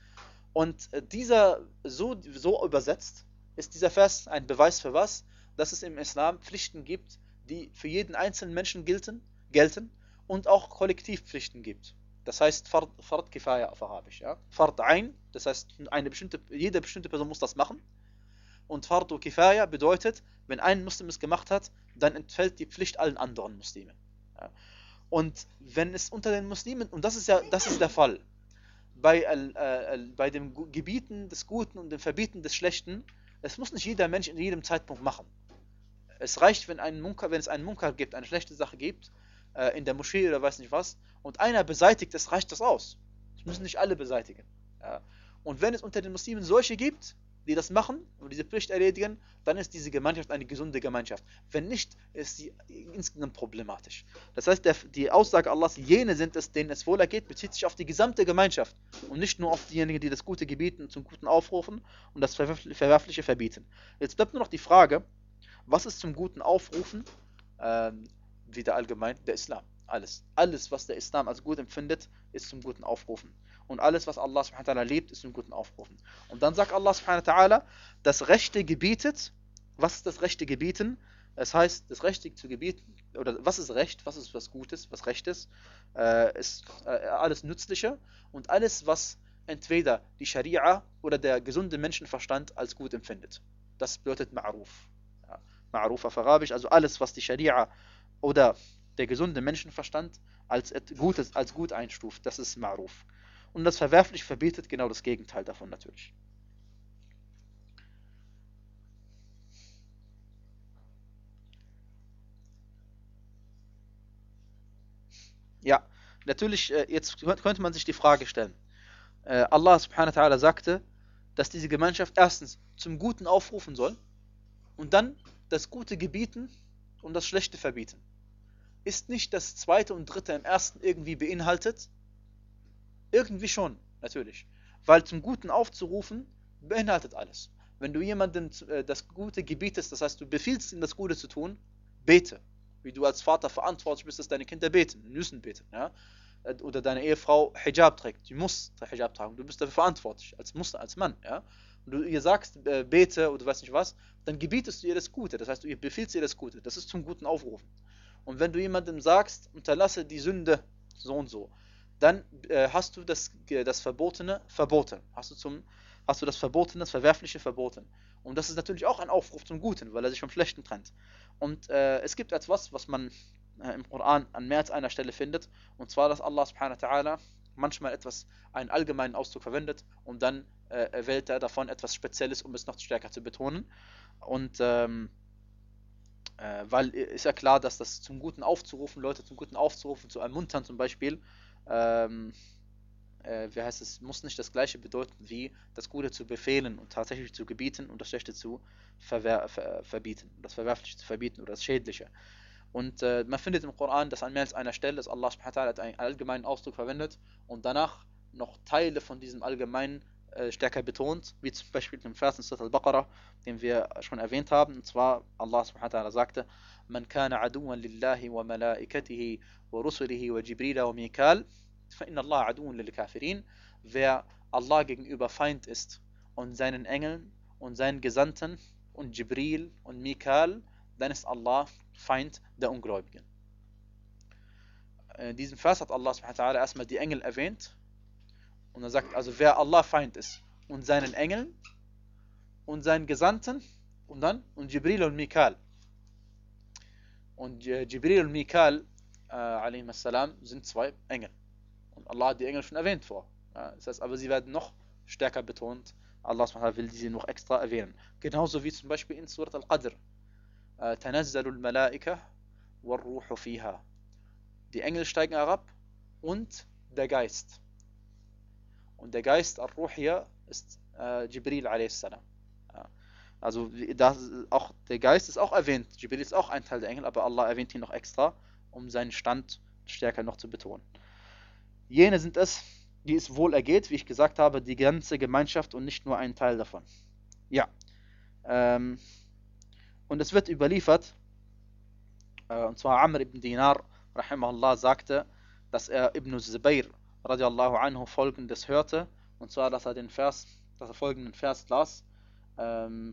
Und äh, dieser, so, so übersetzt, ist dieser Vers ein Beweis für was? Dass es im Islam Pflichten gibt, die für jeden einzelnen Menschen gelten, gelten und auch Kollektivpflichten gibt. Das heißt Fard, Fard Kifaya auf Arabisch. Ja? Fard Ain, das heißt, eine bestimmte, jede bestimmte Person muss das machen. Und Fardu Kifaya bedeutet, wenn ein Muslim es gemacht hat, dann entfällt die Pflicht allen anderen Muslimen. Ja? Und wenn es unter den Muslimen, und das ist ja, das ist der Fall, bei, äh, äh, bei dem Gebieten des Guten und dem Verbieten des Schlechten, es muss nicht jeder Mensch in jedem Zeitpunkt machen. Es reicht, wenn, ein Munkar, wenn es einen Munkar gibt, eine schlechte Sache gibt, äh, in der Moschee oder weiß nicht was, und einer beseitigt es, reicht das aus. Es müssen nicht alle beseitigen. Ja. Und wenn es unter den Muslimen solche gibt, die das machen und diese Pflicht erledigen, dann ist diese Gemeinschaft eine gesunde Gemeinschaft. Wenn nicht, ist sie insgesamt problematisch. Das heißt, der, die Aussage Allahs, jene sind es, denen es wohl ergeht, bezieht sich auf die gesamte Gemeinschaft und nicht nur auf diejenigen, die das Gute gebieten und zum Guten aufrufen und das Verwerfliche verbieten. Jetzt bleibt nur noch die Frage, was ist zum Guten aufrufen? Ähm, wieder allgemein, der Islam. Alles. Alles, was der Islam als gut empfindet, ist zum Guten aufrufen. Und alles, was Allah subhanahu wa ta'ala liebt, ist zum Guten aufrufen. Und dann sagt Allah subhanahu wa ta'ala, das Rechte gebietet. Was ist das Rechte gebieten? Es heißt, das Rechte zu gebieten, oder was ist Recht, was ist was Gutes, was Rechtes, äh, ist äh, alles Nützliche und alles, was entweder die Scharia oder der gesunde Menschenverstand als gut empfindet. Das bedeutet Ma'ruf. Ja, Ma'ruf auf Arabisch, also alles, was die Scharia oder der gesunde Menschenverstand als Gutes, als gut einstuft, das ist Ma'ruf. Und das Verwerfliche verbietet genau das Gegenteil davon natürlich. Ja, natürlich, jetzt könnte man sich die Frage stellen. Allah subhanahu wa ta'ala sagte, dass diese Gemeinschaft erstens zum Guten aufrufen soll und dann das Gute gebieten und das Schlechte verbieten. Ist nicht das Zweite und Dritte im Ersten irgendwie beinhaltet? Irgendwie schon, natürlich. Weil zum Guten aufzurufen, beinhaltet alles. Wenn du jemandem äh, das Gute gebietest, das heißt, du befiehlst ihm das Gute zu tun, bete. Wie du als Vater verantwortlich bist, dass deine Kinder beten, müssen beten. Ja? Oder deine Ehefrau Hijab trägt, die muss Hijab tragen, du bist dafür verantwortlich, als, muss, als Mann. Ja? Und du ihr sagst, äh, bete oder weiß nicht was, dann gebietest du ihr das Gute. Das heißt, du befiehlst ihr das Gute. Das ist zum Guten aufrufen. Und wenn du jemandem sagst, unterlasse die Sünde so und so, dann äh, hast du das, das Verbotene verboten. Hast du, zum, hast du das Verbotene, das Verwerfliche verboten. Und das ist natürlich auch ein Aufruf zum Guten, weil er sich vom Schlechten trennt. Und äh, es gibt etwas, was man äh, im Koran an mehr als einer Stelle findet, und zwar, dass Allah subhanahu wa ta'ala manchmal etwas, einen allgemeinen Ausdruck verwendet und dann äh, wählt er davon etwas Spezielles, um es noch stärker zu betonen. Und ähm, äh, weil ist ja klar, dass das zum Guten aufzurufen, Leute zum Guten aufzurufen, zu ermuntern zum Beispiel, ähm, äh, wie heißt es, muss nicht das gleiche bedeuten wie das Gute zu befehlen und tatsächlich zu gebieten und das Schlechte zu verwer ver verbieten, das Verwerfliche zu verbieten oder das Schädliche. Und äh, man findet im Koran, dass an mehr als einer Stelle, dass Allah subhanahu wa ta'ala einen allgemeinen Ausdruck verwendet und danach noch Teile von diesem allgemeinen äh, stärker betont, wie zum Beispiel im Vers in Surat al-Baqarah, den wir schon erwähnt haben, und zwar Allah subhanahu wa ta'ala sagte, Man kana aduwan lillahi wa malaikatihi wa rusulihi wa Jibrila wa Mikal, fa inna Allah aduwan lil kafirin. Wer Allah gegenüber Feind ist und seinen Engeln und seinen Gesandten und Jibril und Mikal, dann ist Allah Feind der Ungläubigen. In diesem Vers hat Allah subhanahu wa ta'ala erstmal die Engel erwähnt und er sagt, also wer Allah Feind ist und seinen Engeln und seinen Gesandten und dann und Jibril und Mikal. Und Jibril und Mikal äh, alaihi salam sind zwei Engel. Und Allah hat die Engel schon erwähnt vor. Ja, das heißt, aber sie werden noch stärker betont. Allah subhanahu wa ta'ala will sie noch extra erwähnen. Genauso wie zum Beispiel in Surat al-Qadr. تنزل الملائكة والروح فيها. Die Engel steigen herab und der Geist. Und der Geist, Ar-Ruh hier, ist äh, Jibril a s. Ja. Also das auch, der Geist ist auch erwähnt. Jibril ist auch ein Teil der Engel, aber Allah erwähnt ihn noch extra, um seinen Stand stärker noch zu betonen. Jene sind es, die es wohl ergeht, wie ich gesagt habe, die ganze Gemeinschaft und nicht nur ein Teil davon. Ja. Ähm, Und es wird überliefert, äh, und zwar Amr ibn Dinar, rahimahullah, sagte, dass er Ibn Zubayr, radiallahu anhu, folgendes hörte, und zwar, dass er den Vers, dass er folgenden Vers las, ähm,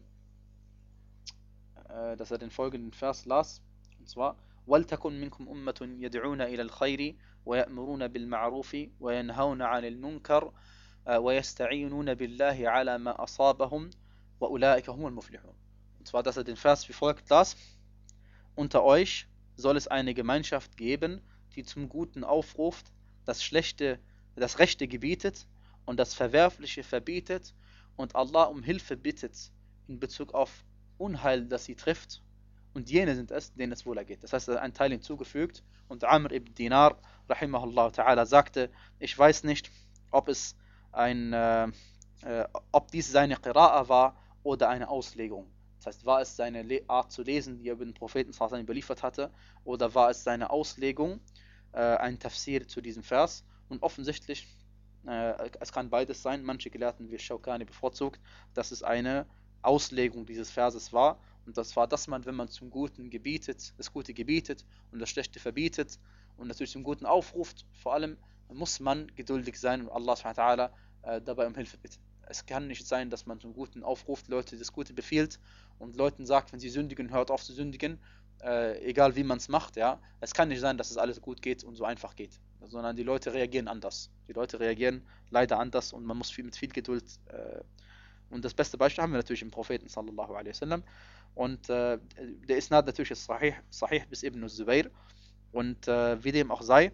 äh, dass er den folgenden Vers las, und zwar, وَلْتَكُنْ مِنْكُمْ أُمَّةٌ يَدْعُونَ إِلَى الْخَيْرِ وَيَأْمُرُونَ بِالْمَعْرُوفِ وَيَنْهَوْنَ عَنِ الْمُنْكَرِ وَيَسْتَعِينُونَ بِاللَّهِ عَلَى مَا أَصَابَهُمْ وَأُولَٰئِكَ هُمُ الْمُفْلِحُونَ. Und zwar, dass er den Vers wie folgt las: Unter euch soll es eine Gemeinschaft geben, die zum Guten aufruft, das Schlechte, das Rechte gebietet und das Verwerfliche verbietet und Allah um Hilfe bittet in Bezug auf Unheil, das sie trifft. Und jene sind es, denen es wohl ergeht. Das heißt, er hat einen Teil hinzugefügt und Amr ibn Dinar, rahimahullah ta'ala, sagte, ich weiß nicht, ob es ein, äh, äh, ob dies seine Qira'a war oder eine Auslegung. Das heißt, war es seine Art zu lesen, die er über den Propheten überliefert hatte, oder war es seine Auslegung, äh, ein Tafsir zu diesem Vers? Und offensichtlich, äh, es kann beides sein, manche Gelehrten wie Shawkani bevorzugt, dass es eine Auslegung dieses Verses war, und das war, dass man, wenn man zum Guten gebietet, das Gute gebietet und das Schlechte verbietet und natürlich zum Guten aufruft, vor allem muss man geduldig sein und Allah subhanahu wa ta'ala äh, dabei um Hilfe bitten. Es kann nicht sein, dass man zum Guten aufruft, Leute das Gute befiehlt und Leuten sagt, wenn sie sündigen, hört auf zu sündigen, äh, egal wie man es macht, ja. Es kann nicht sein, dass es alles gut geht und so einfach geht, sondern die Leute reagieren anders. Die Leute reagieren leider anders und man muss viel, mit viel Geduld, äh, und das beste Beispiel haben wir natürlich im Propheten sallallahu alaihi wasallam. Und äh, der Isnad natürlich ist sahih, sahih bis Ibn Zubayr. Und äh, wie dem auch sei,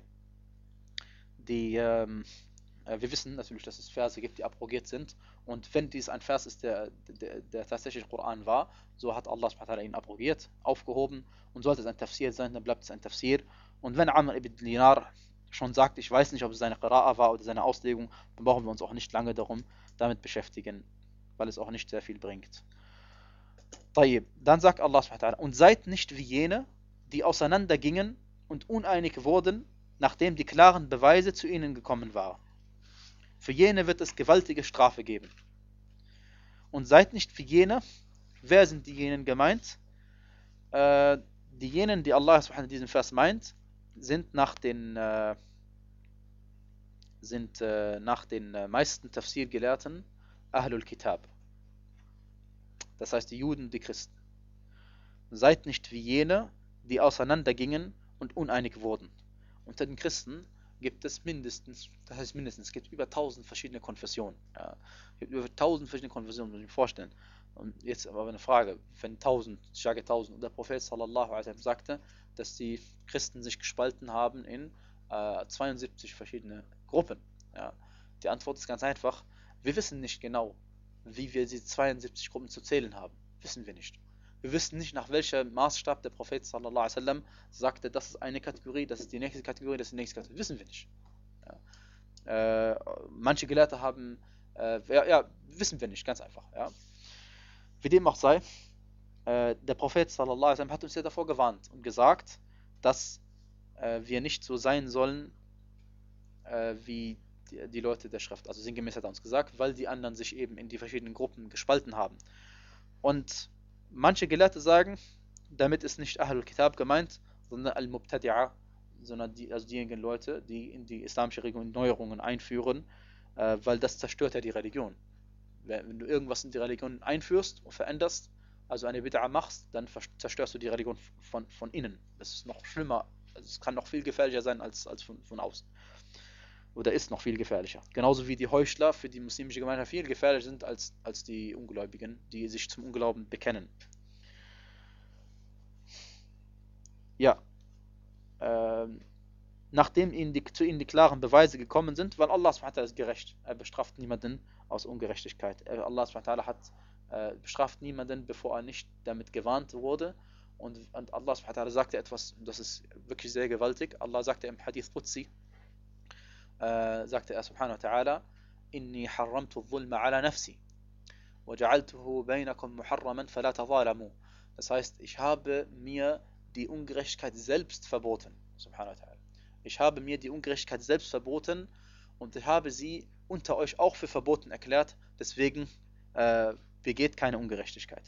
die ähm, wir wissen natürlich, dass es Verse gibt, die abrogiert sind. Und wenn dies ein Vers ist, der, der, der tatsächlich Koran war, so hat Allah subhanahu wa ta'ala ihn abrogiert, aufgehoben. Und sollte es ein Tafsir sein, dann bleibt es ein Tafsir. Und wenn Amr ibn Dinar schon sagt, ich weiß nicht, ob es seine Qira'a war oder seine Auslegung, dann brauchen wir uns auch nicht lange darum damit beschäftigen, weil es auch nicht sehr viel bringt. Dann sagt Allah subhanahu wa ta'ala, und seid nicht wie jene, die auseinandergingen und uneinig wurden, nachdem die klaren Beweise zu ihnen gekommen waren. für jene wird es gewaltige Strafe geben. Und seid nicht für jene, wer sind diejenigen gemeint? Äh, diejenigen, die Allah subhanahu in diesem Vers meint, sind nach den äh, sind äh, nach den äh, meisten Tafsir-Gelehrten Ahlul Kitab. Das heißt die Juden, die Christen. Seid nicht wie jene, die auseinandergingen und uneinig wurden. Unter den Christen gibt es mindestens, das heißt mindestens, es gibt über tausend verschiedene Konfessionen. Ja. Es gibt über tausend verschiedene Konfessionen, muss ich mir vorstellen. Und jetzt aber eine Frage, wenn tausend, ich sage tausend, und der Prophet sallallahu alaihi wasallam sagte, dass die Christen sich gespalten haben in äh, zweiundsiebzig verschiedene Gruppen. Ja. Die Antwort ist ganz einfach, wir wissen nicht genau, wie wir die zweiundsiebzig Gruppen zu zählen haben. Wissen wir nicht. Wir wissen nicht, nach welchem Maßstab der Prophet sallallahu alaihi wasallam sagte, das ist eine Kategorie, das ist die nächste Kategorie, das ist die nächste Kategorie. Wissen wir nicht. Ja. Äh, manche Gelehrte haben, äh, ja, ja, wissen wir nicht, ganz einfach. Ja. Wie dem auch sei, äh, der Prophet sallallahu alaihi wasallam hat uns ja davor gewarnt und gesagt, dass äh, wir nicht so sein sollen äh, wie die, die Leute der Schrift. Also sinngemäß hat er uns gesagt, weil die anderen sich eben in die verschiedenen Gruppen gespalten haben. Und manche Gelehrte sagen, damit ist nicht Ahlul Kitab gemeint, sondern Al-Mubtadi'a, sondern die, also diejenigen Leute, die in die islamische Religion Neuerungen einführen, äh, weil das zerstört ja die Religion. Wenn du irgendwas in die Religion einführst und veränderst, also eine Bid'a machst, dann zerstörst du die Religion von, von innen. Das ist noch schlimmer, also es kann noch viel gefährlicher sein als, als von, von außen. Oder ist noch viel gefährlicher. Genauso wie die Heuchler für die muslimische Gemeinschaft viel gefährlicher sind als, als die Ungläubigen, die sich zum Unglauben bekennen. Ja, ähm, nachdem ihnen die, zu ihnen die klaren Beweise gekommen sind, weil Allah subhanahu wa ta'ala ist gerecht. Er bestraft niemanden aus Ungerechtigkeit. Allah subhanahu wa ta'ala hat äh, bestraft niemanden, bevor er nicht damit gewarnt wurde. Und, und Allah subhanahu wa ta'ala sagte etwas, das ist wirklich sehr gewaltig. Allah sagte im Hadith Qudsi, äh, sagte er subhanahu wa ta'ala, Inni harramtu dhulma ala nafsi wa ja'altuhu bainakum muharraman fala tadhalamu. Das heißt, ich habe mir die Ungerechtigkeit selbst verboten. Subhanahu wa ta'ala. Ich habe mir die Ungerechtigkeit selbst verboten und ich habe sie unter euch auch für verboten erklärt. Deswegen äh, begeht keine Ungerechtigkeit.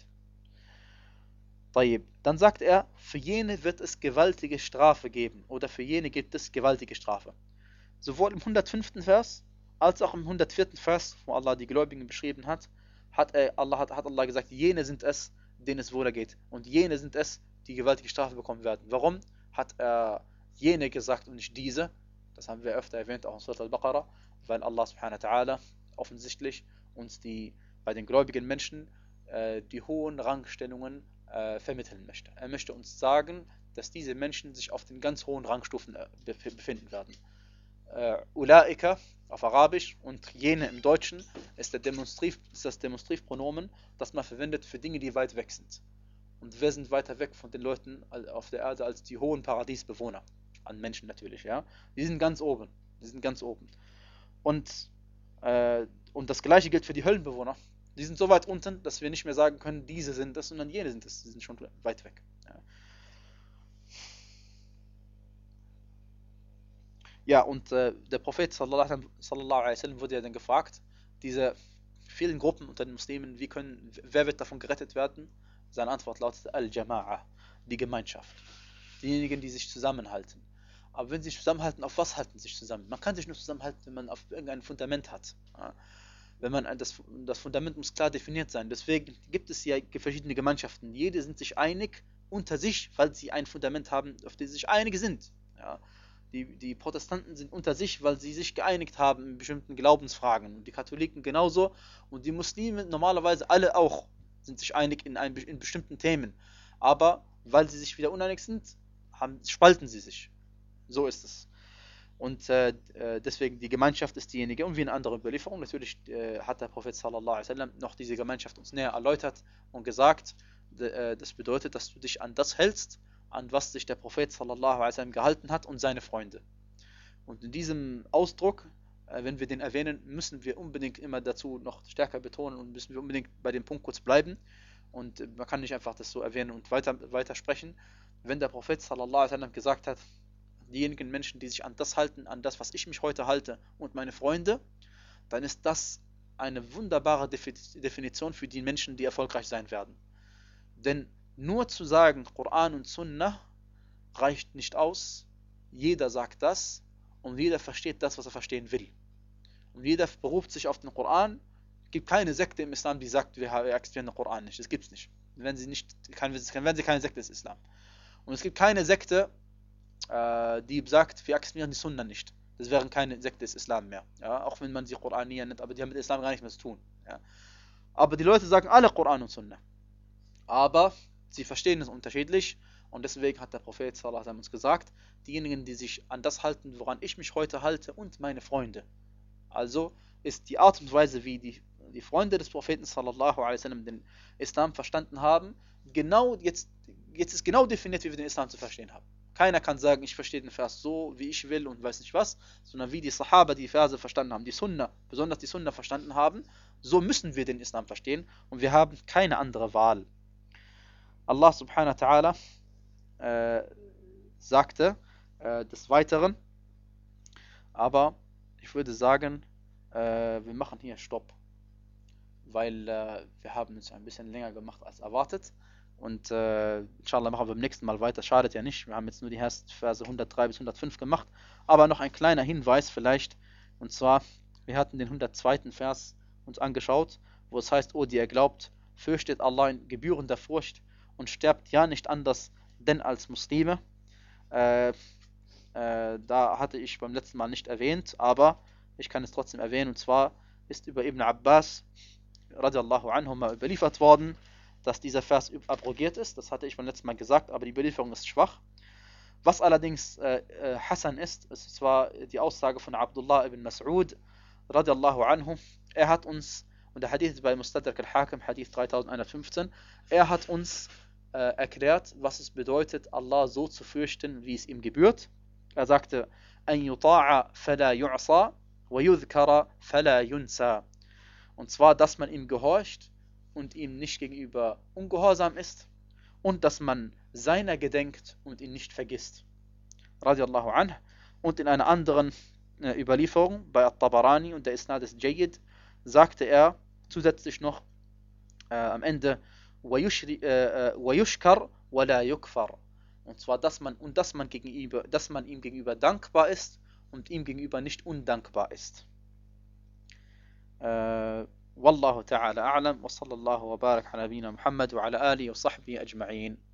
Dann sagt er, für jene wird es gewaltige Strafe geben oder für jene gibt es gewaltige Strafe. Sowohl im hundertfünften Vers als auch im hundertvierten Vers, wo Allah die Gläubigen beschrieben hat, hat, er, Allah, hat, hat Allah gesagt, jene sind es, denen es wohler geht. Und jene sind es, die gewaltige Strafe bekommen werden. Warum hat er jene gesagt und nicht diese? Das haben wir öfter erwähnt, auch in Surat al-Baqarah, weil Allah subhanahu wa ta'ala offensichtlich uns die, bei den gläubigen Menschen äh, die hohen Rangstellungen äh, vermitteln möchte. Er möchte uns sagen, dass diese Menschen sich auf den ganz hohen Rangstufen äh, befinden werden. Äh, Ulaika auf Arabisch und jene im Deutschen ist, der Demonstriv, ist das Demonstrivpronomen, das man verwendet für Dinge, die weit weg sind. Und wir sind weiter weg von den Leuten auf der Erde als die hohen Paradiesbewohner. An Menschen natürlich, ja. Die sind ganz oben. Die sind ganz oben. Und, äh, und das gleiche gilt für die Höllenbewohner. Die sind so weit unten, dass wir nicht mehr sagen können, diese sind das, sondern jene sind das. Die sind schon weit weg. Ja, ja und äh, der Prophet sallallahu alaihi wasallam wurde ja dann gefragt, diese vielen Gruppen unter den Muslimen, wie können, wer wird davon gerettet werden? Seine Antwort lautet Al-Jama'a, die Gemeinschaft. Diejenigen, die sich zusammenhalten. Aber wenn sie sich zusammenhalten, auf was halten sie sich zusammen? Man kann sich nur zusammenhalten, wenn man auf irgendein Fundament hat. Ja. Wenn man das, das Fundament muss klar definiert sein. Deswegen gibt es ja verschiedene Gemeinschaften. Jede sind sich einig unter sich, weil sie ein Fundament haben, auf dem sie sich einig sind. Ja. Die, die Protestanten sind unter sich, weil sie sich geeinigt haben in bestimmten Glaubensfragen. Und die Katholiken genauso. Und die Muslime normalerweise alle auch sind sich einig in, ein, in bestimmten Themen. Aber weil sie sich wieder uneinig sind, haben, spalten sie sich. So ist es. Und äh, deswegen die Gemeinschaft ist diejenige, und wie in anderen Überlieferungen, natürlich äh, hat der Prophet sallallahu alaihi wasallam noch diese Gemeinschaft uns näher erläutert und gesagt, äh, das bedeutet, dass du dich an das hältst, an was sich der Prophet sallallahu alaihi wasallam gehalten hat und seine Freunde. Und in diesem Ausdruck, äh, wenn wir den erwähnen, müssen wir unbedingt immer dazu noch stärker betonen und müssen wir unbedingt bei dem Punkt kurz bleiben. Und äh, man kann nicht einfach das so erwähnen und weiter, weiter sprechen. Wenn der Prophet sallallahu alaihi wasallam gesagt hat, diejenigen Menschen, die sich an das halten, an das, was ich mich heute halte und meine Freunde, dann ist das eine wunderbare Definition für die Menschen, die erfolgreich sein werden. Denn nur zu sagen, Koran und Sunnah reicht nicht aus. Jeder sagt das und jeder versteht das, was er verstehen will. Und jeder beruft sich auf den Koran. Es gibt keine Sekte im Islam, die sagt, wir akzeptieren den Koran nicht. Das gibt es nicht. Wenn sie nicht, werden sie keine Sekte des Islam. Und es gibt keine Sekte, äh, die sagt, wir akzeptieren die Sunna nicht. Das wären keine Sekte des Islam mehr. Ja? Auch wenn man sie Koranier nennt, aber die haben mit Islam gar nichts mehr zu tun. Ja? Aber die Leute sagen alle Koran und Sunna. Aber sie verstehen es unterschiedlich. Und deswegen hat der Prophet sallallahu alaihi wasallam uns gesagt, diejenigen, die sich an das halten, woran ich mich heute halte und meine Freunde. Also ist die Art und Weise, wie die, die Freunde des Propheten sallallahu alaihi wasallam den Islam verstanden haben, genau jetzt, jetzt ist genau definiert, wie wir den Islam zu verstehen haben. Keiner kann sagen, ich verstehe den Vers so, wie ich will und weiß nicht was, sondern wie die Sahaba die Verse verstanden haben, die Sunna, besonders die Sunna verstanden haben, so müssen wir den Islam verstehen und wir haben keine andere Wahl. Allah subhanahu wa ta'ala äh, sagte äh, des Weiteren, aber ich würde sagen, äh, wir machen hier Stopp, weil äh, wir haben es ein bisschen länger gemacht als erwartet. Und äh, inshallah machen wir beim nächsten Mal weiter. Schadet ja nicht. Wir haben jetzt nur die Verse hundertdrei bis hundertfünf gemacht. Aber noch ein kleiner Hinweis vielleicht. Und zwar, wir hatten den hundertzweiten Vers uns angeschaut, wo es heißt, O die ihr glaubt, fürchtet Allah in gebührender Furcht und sterbt ja nicht anders denn als Muslime. Äh, äh, da hatte ich beim letzten Mal nicht erwähnt, aber ich kann es trotzdem erwähnen. Und zwar ist über Ibn Abbas radiallahu anhu mal überliefert worden, dass dieser Vers abrogiert ist. Das hatte ich beim letzten Mal gesagt, aber die Überlieferung ist schwach. Was allerdings äh, äh, Hassan ist, ist zwar die Aussage von Abdullah ibn Mas'ud radiallahu anhu. Er hat uns, und der Hadith ist bei Mustadrak al-Hakim, Hadith dreitausendeinhundertfünfzehn, er hat uns äh, erklärt, was es bedeutet, Allah so zu fürchten, wie es ihm gebührt. Er sagte, an yuta'a fala yu'sa wa yudhkara fala yunsa. Und zwar, dass man ihm gehorcht und ihm nicht gegenüber ungehorsam ist und dass man seiner gedenkt und ihn nicht vergisst. Radiallahu anh. Und in einer anderen äh, Überlieferung bei At-Tabarani und der Isnad ist Jayyid, sagte er zusätzlich noch äh, am Ende وَيُشْكَرْ وَلَا يُكْفَرْ. Und zwar, dass man, und dass man, gegenüber, dass man ihm gegenüber dankbar ist und ihm gegenüber nicht undankbar ist. Äh, والله تعالى أعلم وصلى الله وبارك على نبينا محمد وعلى آله وصحبه أجمعين.